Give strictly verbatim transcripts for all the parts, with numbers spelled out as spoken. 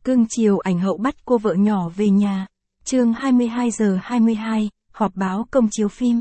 Cưng chiều ảnh hậu bắt cô vợ nhỏ về nhà. Chương hai mươi hai giờ hai mươi hai, họp báo công chiếu phim.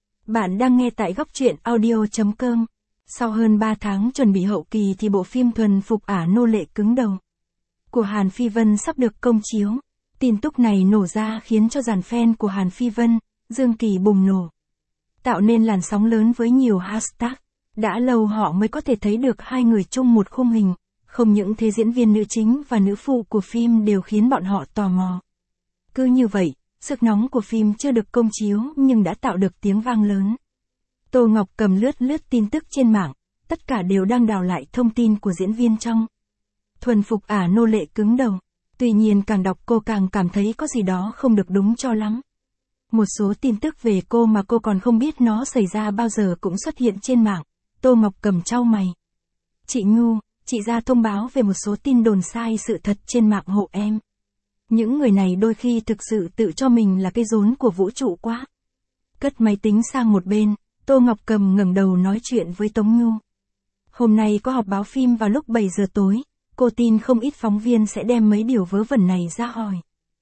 Bạn đang nghe tại góc truyện audio chấm com. Sau hơn ba tháng chuẩn bị hậu kỳ thì bộ phim Thuần phục ả nô lệ cứng đầu của Hàn Phi Vân sắp được công chiếu. Tin tức này nổ ra khiến cho dàn fan của Hàn Phi Vân, Dương Kỳ bùng nổ, tạo nên làn sóng lớn với nhiều hashtag. Đã lâu họ mới có thể thấy được hai người chung một khung hình, không những thế diễn viên nữ chính và nữ phụ của phim đều khiến bọn họ tò mò. Cứ như vậy, sức nóng của phim chưa được công chiếu nhưng đã tạo được tiếng vang lớn. Tô Ngọc Cầm lướt lướt tin tức trên mạng, tất cả đều đang đào lại thông tin của diễn viên trong Thuần phục ả nô lệ cứng đầu. Tuy nhiên càng đọc cô càng cảm thấy có gì đó không được đúng cho lắm. Một số tin tức về cô mà cô còn không biết nó xảy ra bao giờ cũng xuất hiện trên mạng. Tô Ngọc Cầm chau mày. Chị Nhu, chị ra thông báo về một số tin đồn sai sự thật trên mạng hộ em. Những người này đôi khi thực sự tự cho mình là cái rốn của vũ trụ quá. Cất máy tính sang một bên, Tô Ngọc Cầm ngẩng đầu nói chuyện với Tống Nhu. Hôm nay có họp báo phim vào lúc bảy giờ tối, cô tin không ít phóng viên sẽ đem mấy điều vớ vẩn này ra hỏi.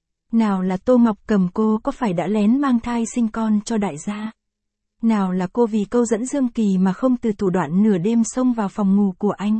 Nào là Tô Ngọc Cầm cô có phải đã lén mang thai sinh con cho đại gia? Nào là cô vì câu dẫn Dương Kỳ mà không từ thủ đoạn nửa đêm xông vào phòng ngủ của anh?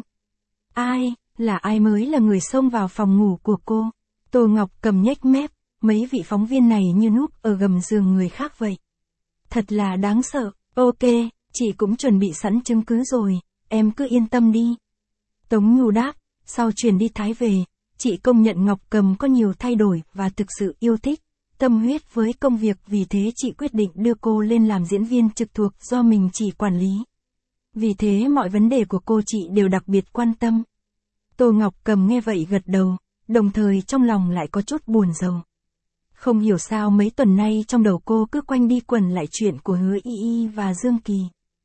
Ai, là ai mới là người xông vào phòng ngủ của cô? Tô Ngọc Cầm nhếch mép, mấy vị phóng viên này như núp ở gầm giường người khác vậy. Thật là đáng sợ. Ok, chị cũng chuẩn bị sẵn chứng cứ rồi, em cứ yên tâm đi. Tống Nhu đáp, sau chuyển đi Thái về, chị công nhận Ngọc Cầm có nhiều thay đổi và thực sự yêu thích, tâm huyết với công việc, vì thế chị quyết định đưa cô lên làm diễn viên trực thuộc do mình chỉ quản lý. Vì thế mọi vấn đề của cô chị đều đặc biệt quan tâm. Tô Ngọc Cầm nghe vậy gật đầu, đồng thời trong lòng lại có chút buồn rầu. Không hiểu sao mấy tuần nay trong đầu cô cứ quanh đi quẩn lại chuyện của Hứa Y Y và Dương Kỳ.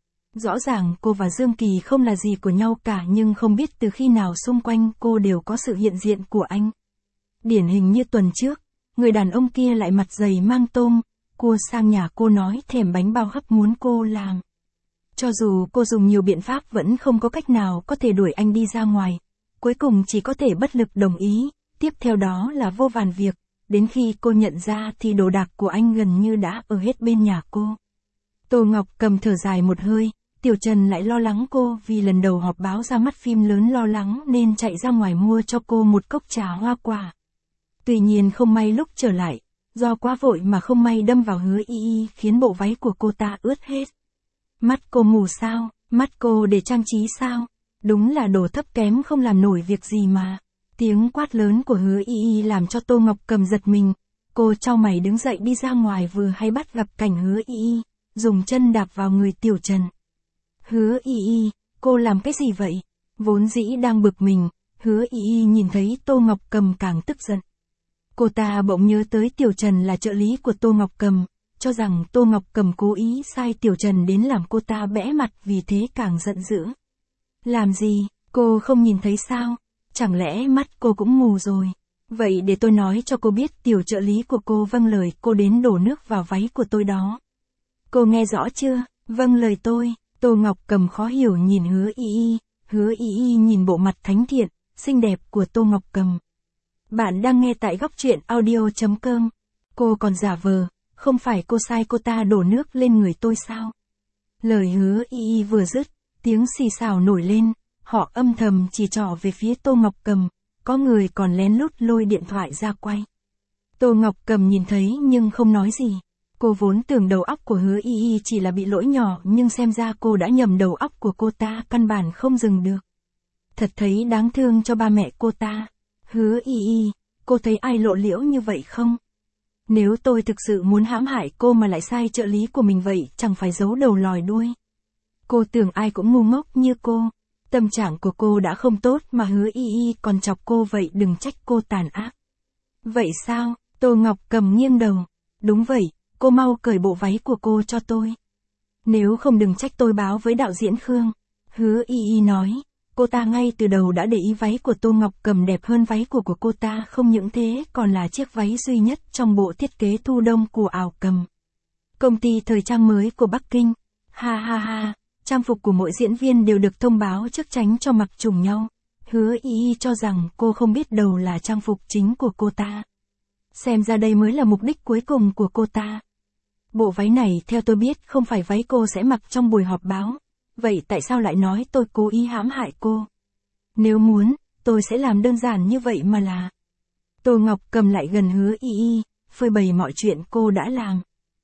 Rõ ràng cô và Dương Kỳ không là gì của nhau cả, nhưng không biết từ khi nào xung quanh cô đều có sự hiện diện của anh. Điển hình như tuần trước, người đàn ông kia lại mặt dày mang tôm, cua sang nhà cô nói thèm bánh bao hấp muốn cô làm. Cho dù cô dùng nhiều biện pháp vẫn không có cách nào có thể đuổi anh đi ra ngoài. Cuối cùng chỉ có thể bất lực đồng ý, tiếp theo đó là vô vàn việc, đến khi cô nhận ra thì đồ đạc của anh gần như đã ở hết bên nhà cô. Tô Ngọc Cầm thở dài một hơi, Tiểu Trần lại lo lắng cô vì lần đầu họp báo ra mắt phim lớn lo lắng nên chạy ra ngoài mua cho cô một cốc trà hoa quả. Tuy nhiên không may lúc trở lại, do quá vội mà không may đâm vào Hứa Y Y khiến bộ váy của cô ta ướt hết. Mắt cô mù sao, mắt cô để trang trí sao? Đúng là đồ thấp kém không làm nổi việc gì mà. Tiếng quát lớn của Hứa Y Y làm cho Tô Ngọc Cầm giật mình. Cô chau mày đứng dậy đi ra ngoài, vừa hay bắt gặp cảnh Hứa Y Y dùng chân đạp vào người Tiểu Trần. Hứa Y Y, cô làm cái gì vậy? Vốn dĩ đang bực mình, Hứa Y Y nhìn thấy Tô Ngọc Cầm càng tức giận. Cô ta bỗng nhớ tới Tiểu Trần là trợ lý của Tô Ngọc Cầm, cho rằng Tô Ngọc Cầm cố ý sai Tiểu Trần đến làm cô ta bẽ mặt, vì thế càng giận dữ. Làm gì, cô không nhìn thấy sao? Chẳng lẽ mắt cô cũng mù rồi? Vậy để tôi nói cho cô biết, tiểu trợ lý của cô vâng lời cô đến đổ nước vào váy của tôi đó. Cô nghe rõ chưa? Vâng lời tôi. Tô Ngọc Cầm khó hiểu nhìn Hứa Y Y, Hứa Y Y nhìn bộ mặt thánh thiện, xinh đẹp của Tô Ngọc Cầm. Bạn đang nghe tại góc truyện audio chấm com. Cô còn giả vờ, không phải cô sai cô ta đổ nước lên người tôi sao? Lời Hứa Y Y vừa dứt, tiếng xì xào nổi lên, họ âm thầm chỉ trỏ về phía Tô Ngọc Cầm, có người còn lén lút lôi điện thoại ra quay. Tô Ngọc Cầm nhìn thấy nhưng không nói gì. Cô vốn tưởng đầu óc của Hứa Y Y chỉ là bị lỗi nhỏ, nhưng xem ra cô đã nhầm, đầu óc của cô ta căn bản không dừng được. Thật thấy đáng thương cho ba mẹ cô ta. Hứa Y Y, cô thấy ai lộ liễu như vậy không? Nếu tôi thực sự muốn hãm hại cô mà lại sai trợ lý của mình vậy, chẳng phải giấu đầu lòi đuôi. Cô tưởng ai cũng ngu ngốc như cô. Tâm trạng của cô đã không tốt mà Hứa Y Y còn chọc cô vậy, đừng trách cô tàn ác. Vậy sao? Tô Ngọc Cầm nghiêng đầu. Đúng vậy, cô mau cởi bộ váy của cô cho tôi. Nếu không đừng trách tôi báo với đạo diễn Khương. Hứa Y Y nói. Cô ta ngay từ đầu đã để ý váy của Tô Ngọc Cầm đẹp hơn váy của của cô ta, không những thế còn là chiếc váy duy nhất trong bộ thiết kế thu đông của Ảo Cầm, công ty thời trang mới của Bắc Kinh. Ha ha ha, trang phục của mỗi diễn viên đều được thông báo trước tránh cho mặc trùng nhau. Hứa Y Y cho rằng cô không biết đầu là trang phục chính của cô ta. Xem ra đây mới là mục đích cuối cùng của cô ta. Bộ váy này theo tôi biết không phải váy cô sẽ mặc trong buổi họp báo. Vậy tại sao lại nói tôi cố ý hãm hại cô? Nếu muốn, tôi sẽ làm đơn giản như vậy mà là. Tô Ngọc Cầm lại gần Hứa Y Y, phơi bày mọi chuyện cô đã làm.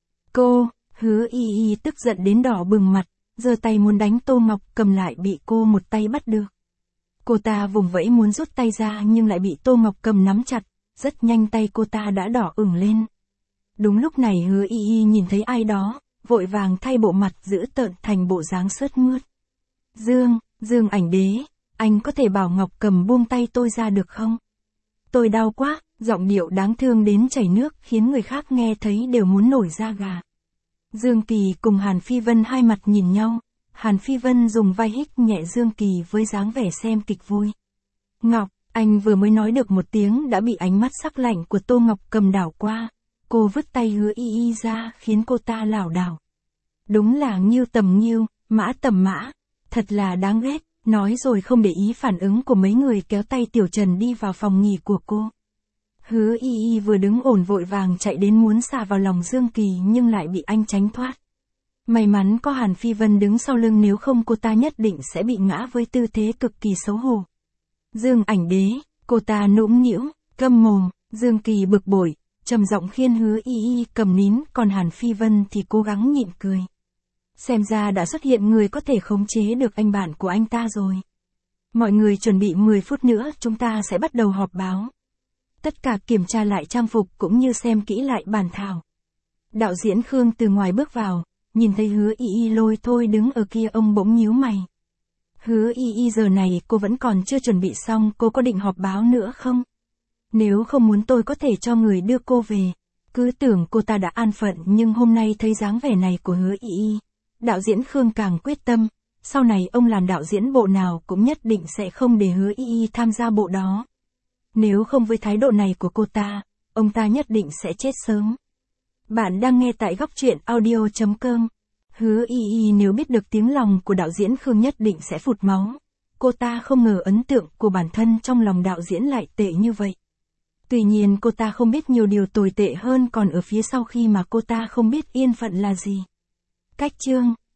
Cô, Hứa Y Y tức giận đến đỏ bừng mặt, giơ tay muốn đánh Tô Ngọc Cầm lại bị cô một tay bắt được. Cô ta vùng vẫy muốn rút tay ra nhưng lại bị Tô Ngọc Cầm nắm chặt, rất nhanh tay cô ta đã đỏ ửng lên. Đúng lúc này Hứa Y Y nhìn thấy ai đó, vội vàng thay bộ mặt giữ tợn thành bộ dáng sướt mướt. Dương, Dương Ảnh Đế, anh có thể bảo Ngọc Cầm buông tay tôi ra được không? Tôi đau quá, giọng điệu đáng thương đến chảy nước khiến người khác nghe thấy đều muốn nổi da gà. Dương Kỳ cùng Hàn Phi Vân hai mặt nhìn nhau, Hàn Phi Vân dùng vai hích nhẹ Dương Kỳ với dáng vẻ xem kịch vui. Ngọc, anh vừa mới nói được một tiếng đã bị ánh mắt sắc lạnh của Tô Ngọc Cầm đảo qua. Cô vứt tay Hứa Y Y ra khiến cô ta lảo đảo. Đúng là nghiêu tầm nghiêu, mã tầm mã, thật là đáng ghét, nói rồi không để ý phản ứng của mấy người kéo tay Tiểu Trần đi vào phòng nghỉ của cô. Hứa Y Y vừa đứng ổn vội vàng chạy đến muốn xà vào lòng Dương Kỳ nhưng lại bị anh tránh thoát. May mắn có Hàn Phi Vân đứng sau lưng nếu không cô ta nhất định sẽ bị ngã với tư thế cực kỳ xấu hổ. Dương Ảnh Đế, cô ta nũng nĩu, câm mồm, Dương Kỳ bực bội, trầm giọng khiên Hứa Y Y cầm nín, còn Hàn Phi Vân thì cố gắng nhịn cười. Xem ra đã xuất hiện người có thể khống chế được anh bạn của anh ta rồi. Mọi người chuẩn bị mười phút nữa chúng ta sẽ bắt đầu họp báo. Tất cả kiểm tra lại trang phục cũng như xem kỹ lại bản thảo. Đạo diễn Khương từ ngoài bước vào, nhìn thấy Hứa Y Y lôi thôi đứng ở kia ông bỗng nhíu mày. Hứa Y Y giờ này cô vẫn còn chưa chuẩn bị xong, cô có định họp báo nữa không? Nếu không muốn tôi có thể cho người đưa cô về. Cứ tưởng cô ta đã an phận nhưng hôm nay thấy dáng vẻ này của Hứa Y Y. Đạo diễn Khương càng quyết tâm, sau này ông làm đạo diễn bộ nào cũng nhất định sẽ không để Hứa Y Y tham gia bộ đó. Nếu không với thái độ này của cô ta, ông ta nhất định sẽ chết sớm. Bạn đang nghe tại góc truyện audio chấm com. Hứa Y Y nếu biết được tiếng lòng của đạo diễn Khương nhất định sẽ phụt máu. Cô ta không ngờ ấn tượng của bản thân trong lòng đạo diễn lại tệ như vậy. Tuy nhiên cô ta không biết nhiều điều tồi tệ hơn còn ở phía sau khi mà cô ta không biết yên phận là gì. Cách chương